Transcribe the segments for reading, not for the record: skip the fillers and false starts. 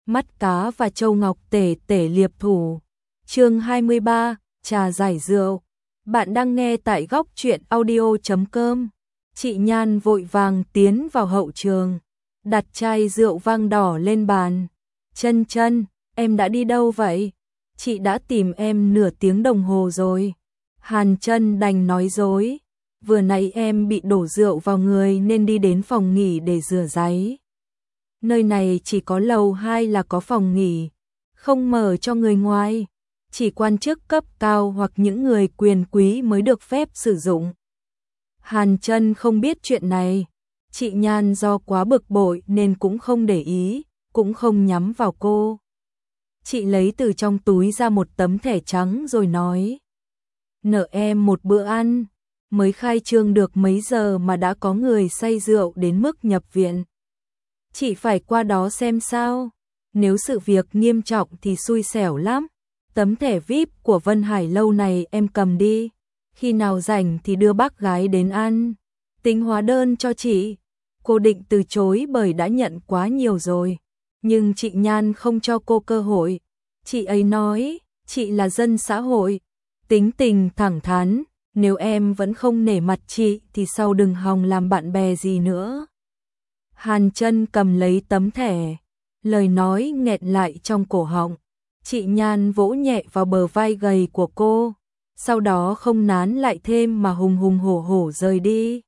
mắt cá và châu ngọc tể tể liệp thủ. Chương 23, trà giải rượu. Bạn đang nghe tại góc truyện audio.com. Chị Nhan vội vàng tiến vào hậu trường, đặt chai rượu vang đỏ lên bàn. Chân chân, em đã đi đâu vậy? Chị đã tìm em nửa tiếng đồng hồ rồi. Hàn Chân đành nói dối. Vừa nãy em bị đổ rượu vào người nên đi đến phòng nghỉ để rửa ráy. Nơi này chỉ có lầu 2 là có phòng nghỉ, không mở cho người ngoài, chỉ quan chức cấp cao hoặc những người quyền quý mới được phép sử dụng. Hàn Chân không biết chuyện này, chị Nhan do quá bực bội nên cũng không để ý, cũng không nhắm vào cô. Chị lấy từ trong túi ra một tấm thẻ trắng rồi nói: "Nợ em một bữa ăn, mới khai trương được mấy giờ mà đã có người say rượu đến mức nhập viện. Chị phải qua đó xem sao, nếu sự việc nghiêm trọng thì xui xẻo lắm. Tấm thẻ VIP của Vân Hải lâu này em cầm đi, khi nào rảnh thì đưa bác gái đến ăn, tính hóa đơn cho chị." Cô định từ chối bởi đã nhận quá nhiều rồi, nhưng chị Nhan không cho cô cơ hội. Chị ấy nói, chị là dân xã hội, tính tình thẳng thắn, nếu em vẫn không nể mặt chị thì sau đừng hòng làm bạn bè gì nữa. Hàn Chân cầm lấy tấm thẻ, lời nói nghẹn lại trong cổ họng. Chị Nhan vỗ nhẹ vào bờ vai gầy của cô, sau đó không nán lại thêm mà hùng hùng hổ hổ rời đi.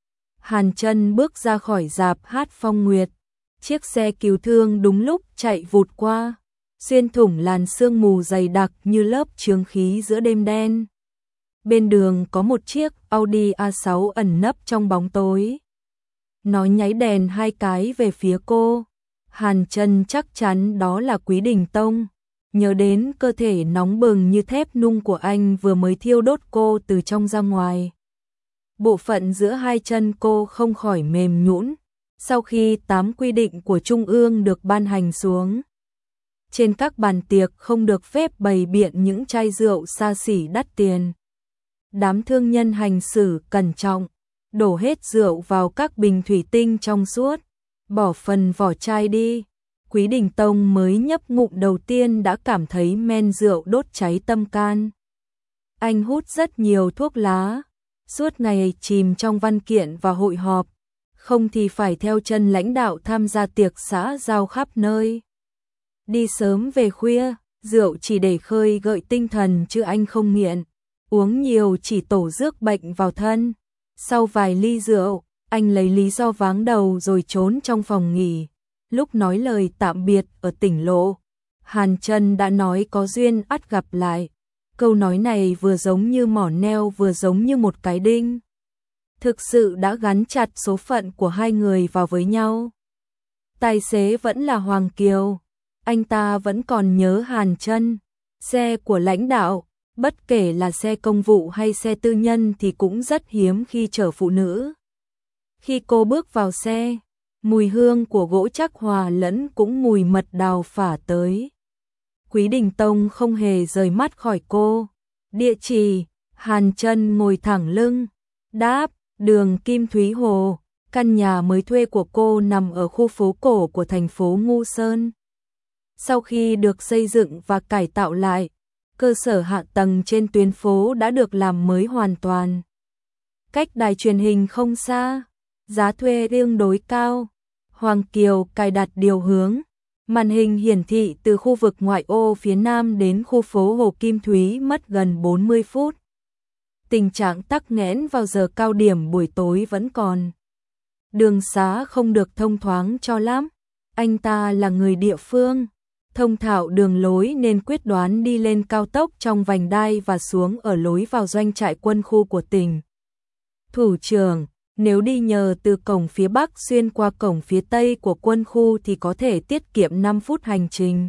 Hàn Chân bước ra khỏi rạp hát Phong Nguyệt, chiếc xe cứu thương đúng lúc chạy vụt qua, xuyên thủng làn sương mù dày đặc như lớp chướng khí giữa đêm đen. Bên đường có một chiếc Audi A6 ẩn nấp trong bóng tối. Nó nháy đèn 2 cái về phía cô. Hàn Chân chắc chắn đó là Quý Đình Tông. Nhớ đến cơ thể nóng bừng như thép nung của anh vừa mới thiêu đốt cô từ trong ra ngoài. Bộ phận giữa hai chân cô không khỏi mềm nhũn. Sau khi 8 quy định của Trung ương được ban hành xuống, trên các bàn tiệc không được phép bày biện những chai rượu xa xỉ đắt tiền. Đám thương nhân hành xử cẩn trọng, đổ hết rượu vào các bình thủy tinh trong suốt, bỏ phần vỏ chai đi. Quý Đình Tông mới nhấp ngụm đầu tiên đã cảm thấy men rượu đốt cháy tâm can. Anh hút rất nhiều thuốc lá, suốt ngày chìm trong văn kiện và hội họp, không thì phải theo chân lãnh đạo tham gia tiệc xã giao khắp nơi. Đi sớm về khuya, rượu chỉ để khơi gợi tinh thần chứ anh không nghiện, uống nhiều chỉ tổ rước bệnh vào thân. Sau vài ly rượu, anh lấy lý do váng đầu rồi trốn trong phòng nghỉ. Lúc nói lời tạm biệt ở tỉnh lộ, Hàn Chân đã nói có duyên ắt gặp lại. Câu nói này vừa giống như mỏ neo vừa giống như một cái đinh. Thực sự đã gắn chặt số phận của hai người vào với nhau. Tài xế vẫn là Hoàng Kiều. Anh ta vẫn còn nhớ Hàn Chân. Xe của lãnh đạo, bất kể là xe công vụ hay xe tư nhân thì cũng rất hiếm khi chở phụ nữ. Khi cô bước vào xe, mùi hương của gỗ chắc hòa lẫn cũng mùi mật đào phả tới. Quý Đình Tông không hề rời mắt khỏi cô. Địa chỉ, Hàn Chân ngồi thẳng lưng, đáp, đường Kim Thúy Hồ. Căn nhà mới thuê của cô nằm ở khu phố cổ của thành phố Ngũ Sơn. Sau khi được xây dựng và cải tạo lại, cơ sở hạ tầng trên tuyến phố đã được làm mới hoàn toàn. Cách đài truyền hình không xa, giá thuê tương đối cao. Hoàng Kiều cài đặt điều hướng, màn hình hiển thị từ khu vực ngoại ô phía nam đến khu phố Hồ Kim Thúy mất gần 40 phút. Tình trạng tắc nghẽn vào giờ cao điểm buổi tối vẫn còn. Đường xá không được thông thoáng cho lắm. Anh ta là người địa phương, thông thạo đường lối nên quyết đoán đi lên cao tốc trong vành đai và xuống ở lối vào doanh trại quân khu của tỉnh. Thủ trưởng, nếu đi nhờ từ cổng phía Bắc xuyên qua cổng phía Tây của quân khu thì có thể tiết kiệm 5 phút hành trình.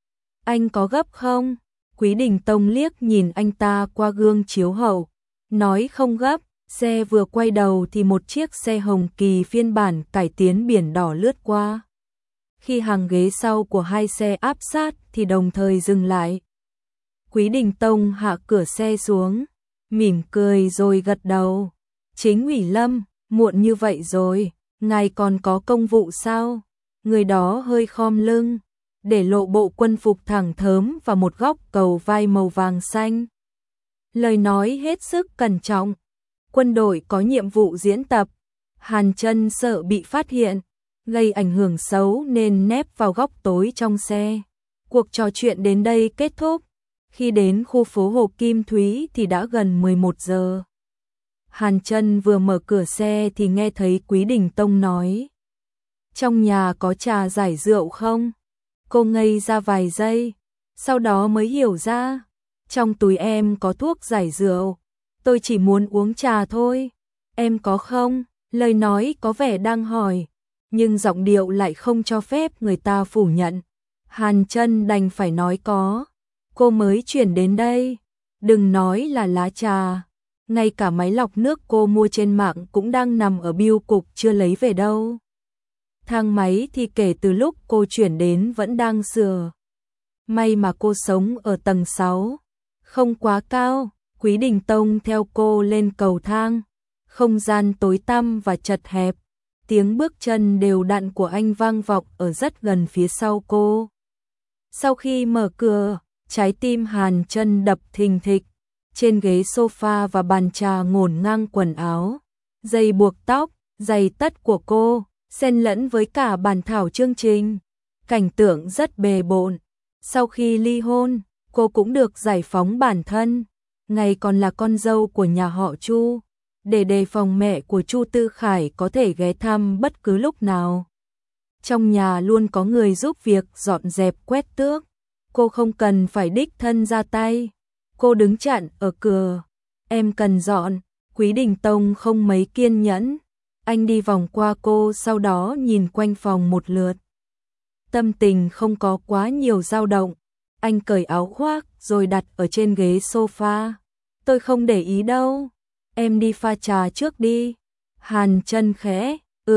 Anh có gấp không? Quý Đình Tông liếc nhìn anh ta qua gương chiếu hậu, nói không gấp. Xe vừa quay đầu thì một chiếc xe Hồng Kỳ phiên bản cải tiến biển đỏ lướt qua. Khi hàng ghế sau của hai xe áp sát thì đồng thời dừng lại. Quý Đình Tông hạ cửa xe xuống, mỉm cười rồi gật đầu. Chính ủy Lâm, muộn như vậy rồi, ngài còn có công vụ sao? Người đó hơi khom lưng, để lộ bộ quân phục thẳng thớm và một góc cầu vai màu vàng xanh. Lời nói hết sức cẩn trọng. Quân đội có nhiệm vụ diễn tập. Hàn Chân sợ bị phát hiện, gây ảnh hưởng xấu nên nép vào góc tối trong xe. Cuộc trò chuyện đến đây kết thúc. Khi đến khu phố Hồ Kim Thúy thì đã gần 11 giờ. Hàn Chân vừa mở cửa xe thì nghe thấy Quý Đình Tông nói: "Trong nhà có trà giải rượu không?" Cô ngây ra vài giây, sau đó mới hiểu ra. "Trong túi em có thuốc giải rượu, tôi chỉ muốn uống trà thôi. Em có không?" Lời nói có vẻ đang hỏi, nhưng giọng điệu lại không cho phép người ta phủ nhận. Hàn Chân đành phải nói có. Cô mới chuyển đến đây, đừng nói là lá trà, ngay cả máy lọc nước cô mua trên mạng cũng đang nằm ở bưu cục chưa lấy về đâu. Thang máy thì kể từ lúc cô chuyển đến vẫn đang sửa. May mà cô sống ở tầng 6, không quá cao. Quý Đình Tông theo cô lên cầu thang, không gian tối tăm và chật hẹp. Tiếng bước chân đều đặn của anh vang vọng ở rất gần phía sau cô. Sau khi mở cửa, trái tim Hàn Chân đập thình thịch. Trên ghế sofa và bàn trà ngổn ngang quần áo, dây buộc tóc, giày tất của cô, xen lẫn với cả bản thảo chương trình. Cảnh tượng rất bề bộn. Sau khi ly hôn, cô cũng được giải phóng bản thân, ngày còn là con dâu của nhà họ Chu, để đề phòng mẹ của Chu Tư Khải có thể ghé thăm bất cứ lúc nào. Trong nhà luôn có người giúp việc dọn dẹp quét tước, cô không cần phải đích thân ra tay. Cô đứng chặn ở cửa. "Em cần dọn." Quý Đình Tông không mấy kiên nhẫn. Anh đi vòng qua cô, sau đó nhìn quanh phòng một lượt. Tâm tình không có quá nhiều dao động. Anh cởi áo khoác rồi đặt ở trên ghế sofa. "Tôi không để ý đâu. Em đi pha trà trước đi." Hàn Chân khẽ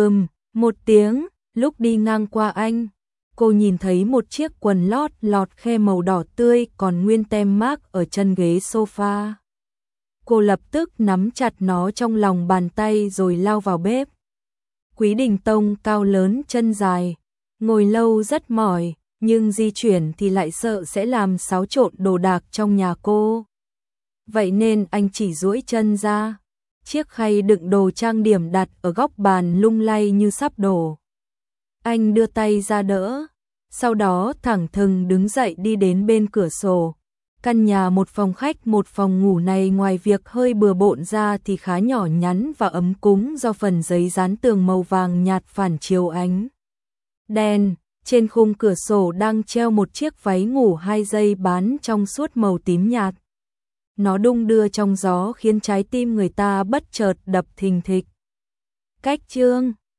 một tiếng. Lúc đi ngang qua anh, cô nhìn thấy một chiếc quần lót lọt khe màu đỏ tươi còn nguyên tem mác ở chân ghế sofa. Cô lập tức nắm chặt nó trong lòng bàn tay rồi lao vào bếp. Quý Đình Tông cao lớn chân dài, ngồi lâu rất mỏi, nhưng di chuyển thì lại sợ sẽ làm xáo trộn đồ đạc trong nhà cô. Vậy nên anh chỉ duỗi chân ra. Chiếc khay đựng đồ trang điểm đặt ở góc bàn lung lay như sắp đổ. Anh đưa tay ra đỡ, sau đó thẳng thừng đứng dậy đi đến bên cửa sổ. Căn nhà một phòng khách một phòng ngủ này ngoài việc hơi bừa bộn ra thì khá nhỏ nhắn và ấm cúng do phần giấy dán tường màu vàng nhạt phản chiếu ánh đèn. Trên khung cửa sổ đang treo một chiếc váy ngủ 2 dây bán trong suốt màu tím nhạt. Nó đung đưa trong gió khiến trái tim người ta bất chợt đập thình thịch. Cách chương